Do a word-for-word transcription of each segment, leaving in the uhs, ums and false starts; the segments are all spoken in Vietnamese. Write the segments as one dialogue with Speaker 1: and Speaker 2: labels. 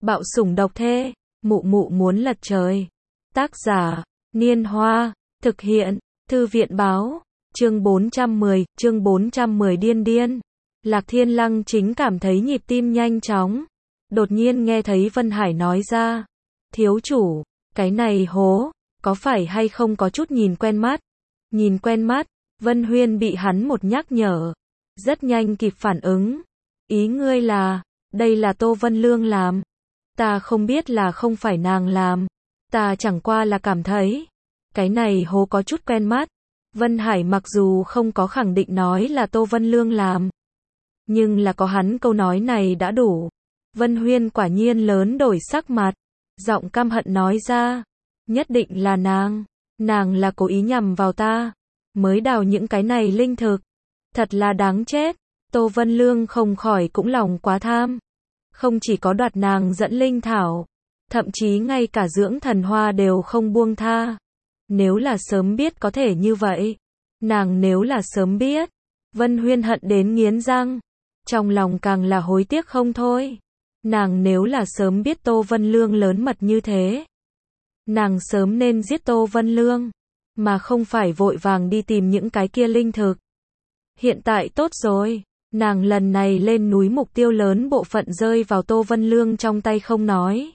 Speaker 1: Bạo sủng độc thê, mụ mụ muốn lật trời. Tác giả, Niên Hoa, thực hiện, Thư viện báo, chương bốn trăm mười, chương bốn trăm mười điên điên. Lạc Thiên Lăng chính cảm thấy nhịp tim nhanh chóng. Đột nhiên nghe thấy Vân Hải nói ra, thiếu chủ, cái này hố, có phải hay không có chút nhìn quen mắt? Nhìn quen mắt, Vân Huyên bị hắn một nhắc nhở, rất nhanh kịp phản ứng. Ý ngươi là, đây là Tô Vân Lương làm. Ta không biết là không phải nàng làm. Ta chẳng qua là cảm thấy, cái này hố có chút quen mắt. Vân Hải mặc dù không có khẳng định nói là Tô Vân Lương làm, nhưng là có hắn câu nói này đã đủ. Vân Huyên quả nhiên lớn đổi sắc mặt, giọng căm hận nói ra, nhất định là nàng, nàng là cố ý nhằm vào ta, mới đào những cái này linh thực. Thật là đáng chết. Tô Vân Lương không khỏi cũng lòng quá tham. Không chỉ có đoạt nàng dẫn linh thảo, thậm chí ngay cả dưỡng thần hoa đều không buông tha. Nếu là sớm biết có thể như vậy, nàng nếu là sớm biết, Vân Huyên hận đến nghiến răng, trong lòng càng là hối tiếc không thôi. Nàng nếu là sớm biết Tô Vân Lương lớn mật như thế, nàng sớm nên giết Tô Vân Lương, mà không phải vội vàng đi tìm những cái kia linh thực. Hiện tại tốt rồi, nàng lần này lên núi mục tiêu lớn bộ phận rơi vào Tô Vân Lương trong tay không nói,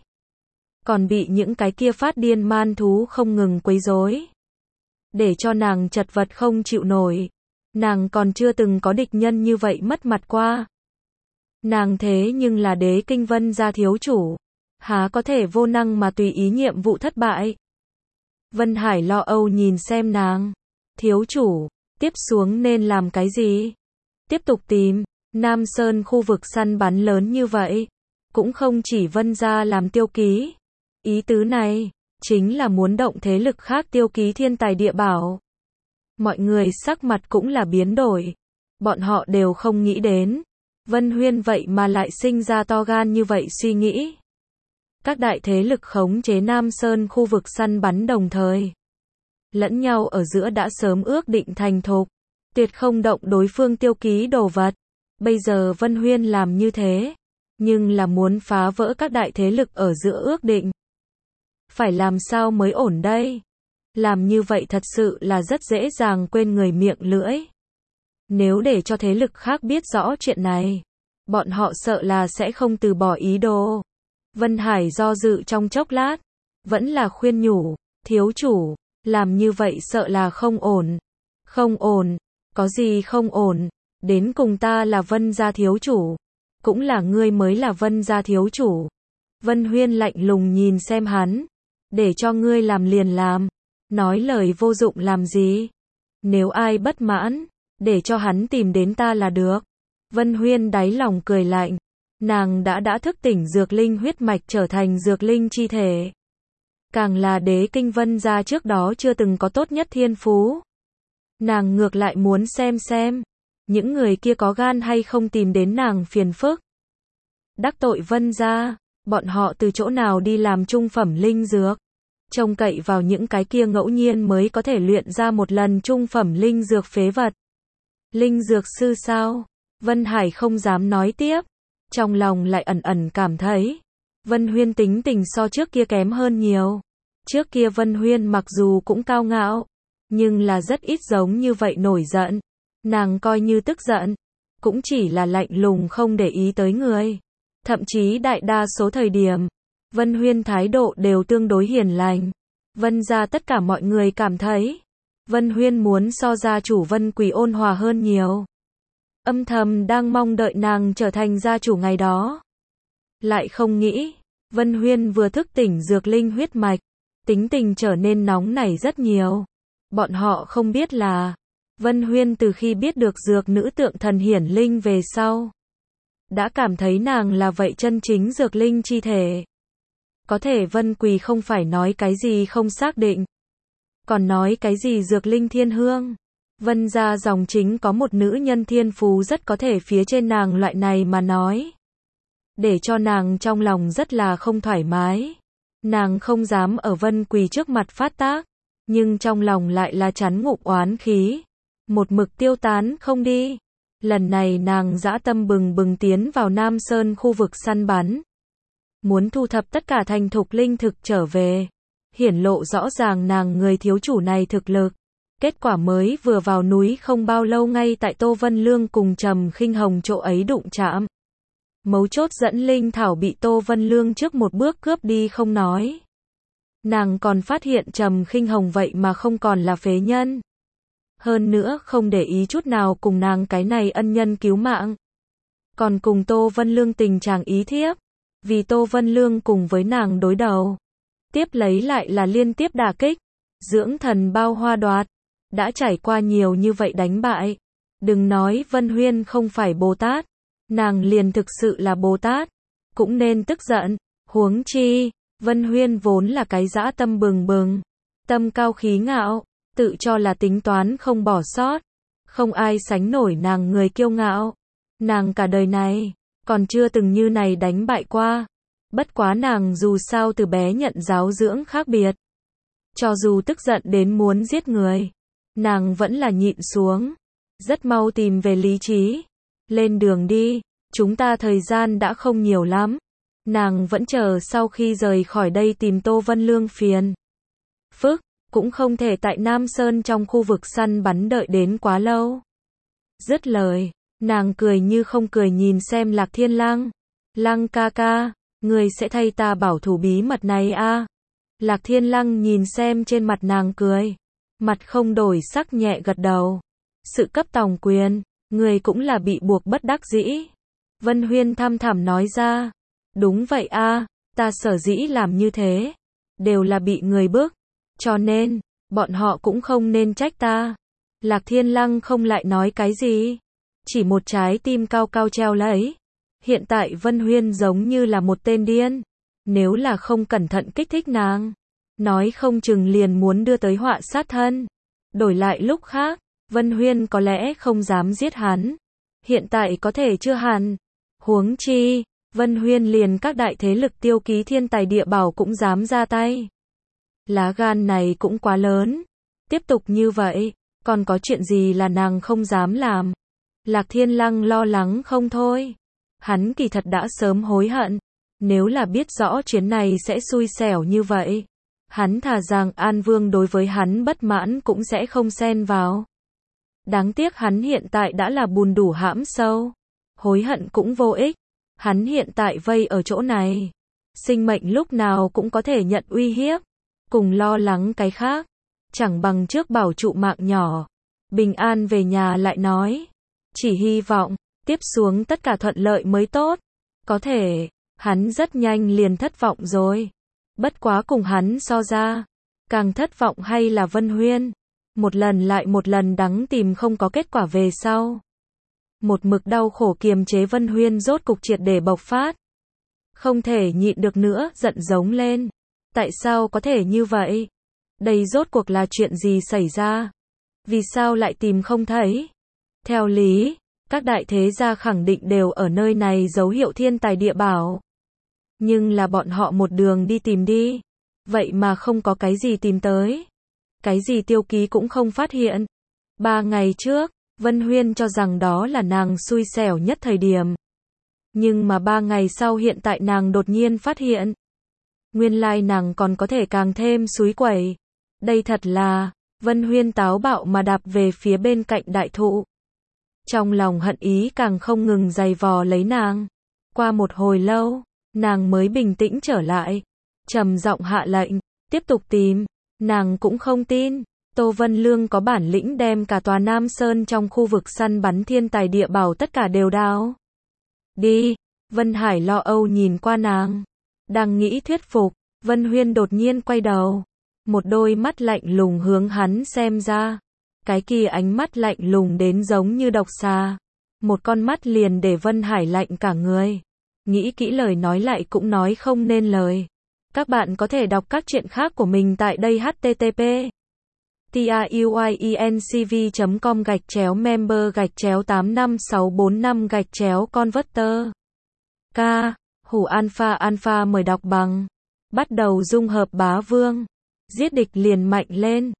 Speaker 1: còn bị những cái kia phát điên man thú không ngừng quấy rối, để cho nàng chật vật không chịu nổi. Nàng còn chưa từng có địch nhân như vậy mất mặt qua. Nàng thế nhưng là Đế Kinh Vân gia thiếu chủ, há có thể vô năng mà tùy ý nhiệm vụ thất bại. Vân Hải lo âu nhìn xem nàng, thiếu chủ, tiếp xuống nên làm cái gì? Tiếp tục tìm. Nam Sơn khu vực săn bắn lớn như vậy, cũng không chỉ Vân gia làm tiêu ký. Ý tứ này, chính là muốn động thế lực khác tiêu ký thiên tài địa bảo. Mọi người sắc mặt cũng là biến đổi. Bọn họ đều không nghĩ đến, Vân Huyên vậy mà lại sinh ra to gan như vậy suy nghĩ. Các đại thế lực khống chế Nam Sơn khu vực săn bắn đồng thời, lẫn nhau ở giữa đã sớm ước định thành thục, tuyệt không động đối phương tiêu ký đồ vật. Bây giờ Vân Huyên làm như thế, nhưng là muốn phá vỡ các đại thế lực ở giữa ước định. Phải làm sao mới ổn đây? Làm như vậy thật sự là rất dễ dàng quên người miệng lưỡi. Nếu để cho thế lực khác biết rõ chuyện này, bọn họ sợ là sẽ không từ bỏ ý đồ. Vân Hải do dự trong chốc lát, vẫn là khuyên nhủ, thiếu chủ, làm như vậy sợ là không ổn. Không ổn, có gì không ổn, đến cùng ta là Vân gia thiếu chủ, cũng là ngươi mới là Vân gia thiếu chủ. Vân Huyên lạnh lùng nhìn xem hắn, để cho ngươi làm liền làm, nói lời vô dụng làm gì. Nếu ai bất mãn, để cho hắn tìm đến ta là được. Vân Huyên đáy lòng cười lạnh, nàng đã đã thức tỉnh dược linh huyết mạch trở thành dược linh chi thể. Càng là Đế Kinh Vân gia trước đó chưa từng có tốt nhất thiên phú. Nàng ngược lại muốn xem xem, những người kia có gan hay không tìm đến nàng phiền phức. Đắc tội Vân gia, bọn họ từ chỗ nào đi làm trung phẩm linh dược, trông cậy vào những cái kia ngẫu nhiên mới có thể luyện ra một lần trung phẩm linh dược phế vật. Linh dược sư sao? Vân Hải không dám nói tiếp, trong lòng lại ẩn ẩn cảm thấy, Vân Huyên tính tình so trước kia kém hơn nhiều. Trước kia Vân Huyên mặc dù cũng cao ngạo, nhưng là rất ít giống như vậy nổi giận. Nàng coi như tức giận, cũng chỉ là lạnh lùng không để ý tới người. Thậm chí đại đa số thời điểm, Vân Huyên thái độ đều tương đối hiền lành. Vân gia tất cả mọi người cảm thấy, Vân Huyên muốn so gia chủ Vân Quỳ ôn hòa hơn nhiều. Âm thầm đang mong đợi nàng trở thành gia chủ ngày đó. Lại không nghĩ, Vân Huyên vừa thức tỉnh dược linh huyết mạch, tính tình trở nên nóng nảy rất nhiều. Bọn họ không biết là, Vân Huyên từ khi biết được dược nữ tượng thần hiển linh về sau, đã cảm thấy nàng là vậy chân chính dược linh chi thể. Có thể Vân Quỳ không phải nói cái gì không xác định, còn nói cái gì dược linh thiên hương. Vân gia dòng chính có một nữ nhân thiên phú rất có thể phía trên nàng loại này mà nói, để cho nàng trong lòng rất là không thoải mái. Nàng không dám ở Vân Quỳ trước mặt phát tác, nhưng trong lòng lại là chắn ngụm oán khí, một mực tiêu tán không đi. Lần này nàng dã tâm bừng bừng tiến vào Nam Sơn khu vực săn bắn. muốn thu thập tất cả thành thục linh thực trở về, hiển lộ rõ ràng nàng người thiếu chủ này thực lực. Kết quả mới vừa vào núi không bao lâu ngay tại Tô Vân Lương cùng Trầm Khinh Hồng chỗ ấy đụng chạm. Mấu chốt dẫn linh thảo bị Tô Vân Lương trước một bước cướp đi không nói. Nàng còn phát hiện Trầm Khinh Hồng vậy mà không còn là phế nhân. Hơn nữa không để ý chút nào cùng nàng cái này ân nhân cứu mạng. Còn cùng Tô Vân Lương tình chàng ý thiếp. Vì Tô Vân Lương cùng với nàng đối đầu. Tiếp lấy lại là liên tiếp đả kích. Dưỡng thần bao hoa đoạt. Đã trải qua nhiều như vậy đánh bại. Đừng nói Vân Huyên không phải Bồ Tát. Nàng liền thực sự là Bồ Tát. Cũng nên tức giận. Huống chi, Vân Huyên vốn là cái dã tâm bừng bừng. Tâm cao khí ngạo. Tự cho là tính toán không bỏ sót. Không ai sánh nổi nàng người kiêu ngạo. Nàng cả đời này, còn chưa từng như này đánh bại qua. Bất quá nàng dù sao từ bé nhận giáo dưỡng khác biệt. Cho dù tức giận đến muốn giết người, nàng vẫn là nhịn xuống. Rất mau tìm về lý trí. Lên đường đi, chúng ta thời gian đã không nhiều lắm. Nàng vẫn chờ sau khi rời khỏi đây tìm Tô Vân Lương phiền phức, cũng không thể tại Nam Sơn trong khu vực săn bắn đợi đến quá lâu. Dứt lời, nàng cười như không cười nhìn xem Lạc Thiên Lăng. Lăng ca ca, người sẽ thay ta bảo thủ bí mật này a? Lạc Thiên Lăng nhìn xem trên mặt nàng cười. Mặt không đổi sắc nhẹ gật đầu. Sự cấp tòng quyền, người cũng là bị buộc bất đắc dĩ. Vân Huyên thăm thẳm nói ra. Đúng vậy a, ta sở dĩ làm như thế. Đều là bị người bức. Cho nên, bọn họ cũng không nên trách ta. Lạc Thiên Lăng không lại nói cái gì. Chỉ một trái tim cao cao treo lấy. Hiện tại Vân Huyên giống như là một tên điên. Nếu là không cẩn thận kích thích nàng, nói không chừng liền muốn đưa tới họa sát thân. Đổi lại lúc khác, Vân Huyên có lẽ không dám giết hắn. Hiện tại có thể chưa hẳn. Huống chi, Vân Huyên liền các đại thế lực tiêu ký thiên tài địa bảo cũng dám ra tay. Lá gan này cũng quá lớn. Tiếp tục như vậy, còn có chuyện gì là nàng không dám làm. Lạc Thiên Lăng lo lắng không thôi. Hắn kỳ thật đã sớm hối hận. Nếu là biết rõ chuyến này sẽ xui xẻo như vậy, hắn thà rằng An Vương đối với hắn bất mãn cũng sẽ không xen vào. Đáng tiếc hắn hiện tại đã là bùn đủ hãm sâu. Hối hận cũng vô ích. Hắn hiện tại vây ở chỗ này. Sinh mệnh lúc nào cũng có thể nhận uy hiếp. Cùng lo lắng cái khác. Chẳng bằng trước bảo trụ mạng nhỏ. Bình an về nhà lại nói. Chỉ hy vọng, tiếp xuống tất cả thuận lợi mới tốt. Có thể, hắn rất nhanh liền thất vọng rồi. Bất quá cùng hắn so ra. Càng thất vọng hay là Vân Huyên. Một lần lại một lần đắng tìm không có kết quả về sau. Một mực đau khổ kiềm chế Vân Huyên rốt cục triệt để bộc phát. Không thể nhịn được nữa, giận giống lên. Tại sao có thể như vậy? Đây rốt cuộc là chuyện gì xảy ra? Vì sao lại tìm không thấy? Theo lý, các đại thế gia khẳng định đều ở nơi này dấu hiệu thiên tài địa bảo. Nhưng là bọn họ một đường đi tìm đi. Vậy mà không có cái gì tìm tới. Cái gì tiêu ký cũng không phát hiện. Ba ngày trước, Vân Huyên cho rằng đó là nàng xui xẻo nhất thời điểm. Nhưng mà ba ngày sau hiện tại nàng đột nhiên phát hiện. Nguyên lai nàng còn có thể càng thêm xúi quẩy. Đây thật là, Vân Huyên táo bạo mà đạp về phía bên cạnh đại thụ. Trong lòng hận ý càng không ngừng giày vò lấy nàng. Qua một hồi lâu, nàng mới bình tĩnh trở lại. Trầm giọng hạ lệnh, tiếp tục tìm. Nàng cũng không tin. Tô Vân Lương có bản lĩnh đem cả tòa Nam Sơn trong khu vực săn bắn thiên tài địa bảo tất cả đều đào. Đi, Vân Hải lo âu nhìn qua nàng. Đang nghĩ thuyết phục, Vân Huyên đột nhiên quay đầu. Một đôi mắt lạnh lùng hướng hắn xem ra. Cái kia ánh mắt lạnh lùng đến giống như độc xà. Một con mắt liền để Vân Hải lạnh cả người. Nghĩ kỹ lời nói lại cũng nói không nên lời. Các bạn có thể đọc các chuyện khác của mình tại đây h t t p truyencv chấm com gạch chéo member gạch chéo tám năm sáu bốn năm gạch chéo converter. K. Hủ Alpha Alpha mời đọc bằng. Bắt đầu dung hợp bá vương. Giết địch liền mạnh lên.